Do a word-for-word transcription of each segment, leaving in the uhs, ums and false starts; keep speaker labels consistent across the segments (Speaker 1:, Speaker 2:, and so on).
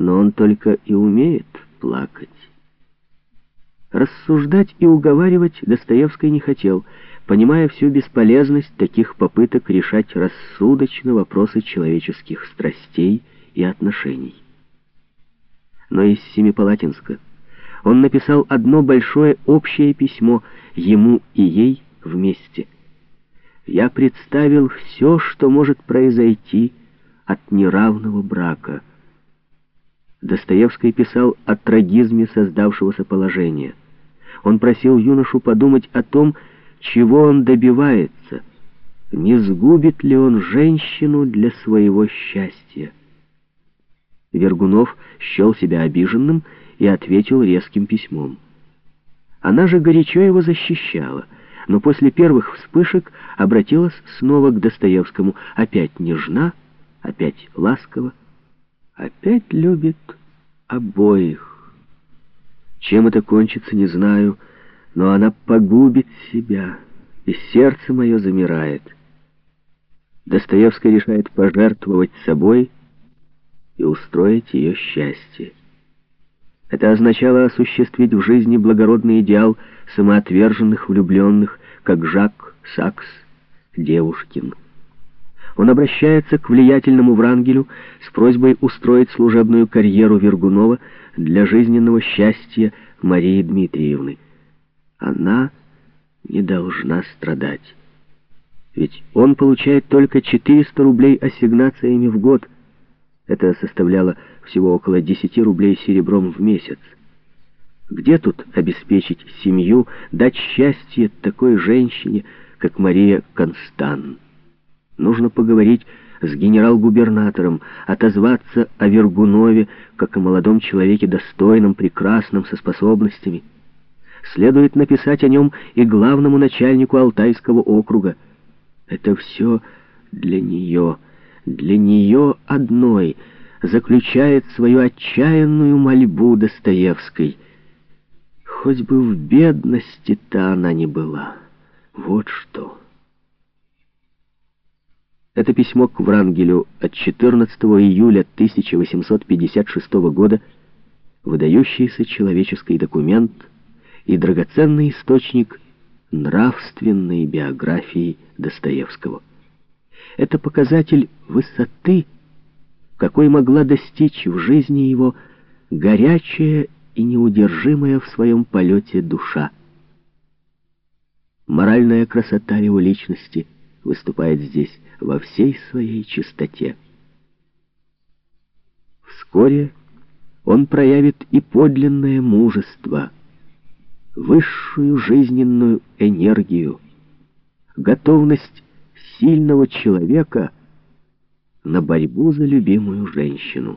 Speaker 1: но он только и умеет плакать. Рассуждать и уговаривать Достоевский не хотел, понимая всю бесполезность таких попыток решать рассудочно вопросы человеческих страстей и отношений. Но из Семипалатинска он написал одно большое общее письмо ему и ей вместе. «Я представил все, что может произойти от неравного брака». Достоевский писал о трагизме создавшегося положения. Он просил юношу подумать о том, чего он добивается, не сгубит ли он женщину для своего счастья. Вергунов счел себя обиженным и ответил резким письмом. Она же горячо его защищала, но после первых вспышек обратилась снова к Достоевскому, опять нежна, опять ласково, опять любит обоих. Чем это кончится, не знаю, но она погубит себя, и сердце мое замирает. Достоевский решает пожертвовать собой и устроить ее счастье. Это означало осуществить в жизни благородный идеал самоотверженных влюбленных, как Жак Сакс, Девушкин. Он обращается к влиятельному Врангелю с просьбой устроить служебную карьеру Вергунова для жизненного счастья Марии Дмитриевны. Она не должна страдать. Ведь он получает только четыреста рублей ассигнациями в год. Это составляло всего около десяти рублей серебром в месяц. Где тут обеспечить семью, дать счастье такой женщине, как Мария Констант? Нужно поговорить с генерал-губернатором, отозваться о Вергунове, как о молодом человеке достойном, прекрасном, со способностями. Следует написать о нем и главному начальнику Алтайского округа. Это все для нее, для нее одной заключает свою отчаянную мольбу Достоевской. Хоть бы в бедности-то она не была. Вот что. Это письмо к Врангелю от четырнадцатого июля тысяча восемьсот пятьдесят шестого года, выдающийся человеческий документ и драгоценный источник нравственной биографии Достоевского. Это показатель высоты, какой могла достичь в жизни его горячая и неудержимая в своем полете душа. Моральная красота его личности выступает здесь во всей своей чистоте. Вскоре он проявит и подлинное мужество, высшую жизненную энергию, готовность сильного человека на борьбу за любимую женщину.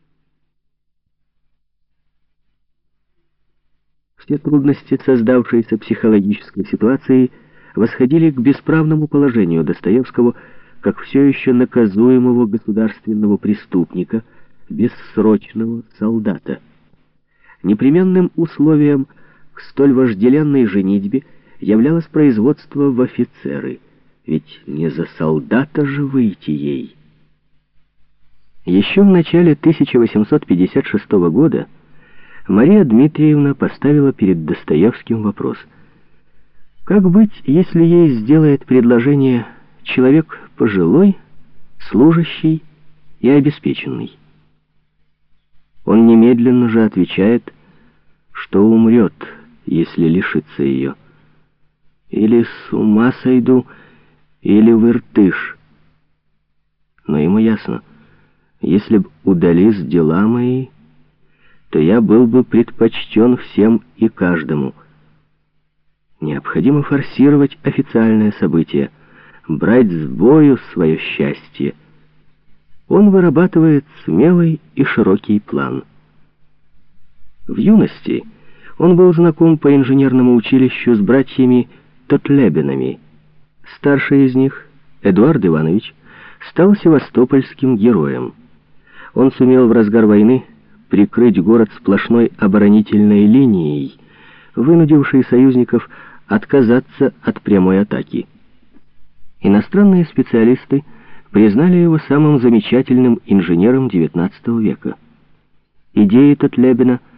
Speaker 1: Все трудности создавшейся психологической ситуации восходили к бесправному положению Достоевского как все еще наказуемого государственного преступника, бессрочного солдата. Непременным условием к столь вожделенной женитьбе являлось производство в офицеры, ведь не за солдата же выйти ей. Еще в начале тысяча восемьсот пятьдесят шестого года Мария Дмитриевна поставила перед Достоевским вопрос: как быть, если ей сделает предложение человек пожилой, служащий и обеспеченный? Он немедленно же отвечает, что умрет, если лишится ее. Или с ума сойду, или в Иртыш. Но ему ясно, если б удались дела мои, то я был бы предпочтен всем и каждому. Необходимо форсировать официальное событие, брать с бою свое счастье. Он вырабатывает смелый и широкий план. В юности он был знаком по инженерному училищу с братьями Тотлебинами. Старший из них, Эдуард Иванович, стал севастопольским героем. Он сумел в разгар войны прикрыть город сплошной оборонительной линией, вынудившей союзников отказаться от прямой атаки. Иностранные специалисты признали его самым замечательным инженером девятнадцатого века. Идеи Тотлебена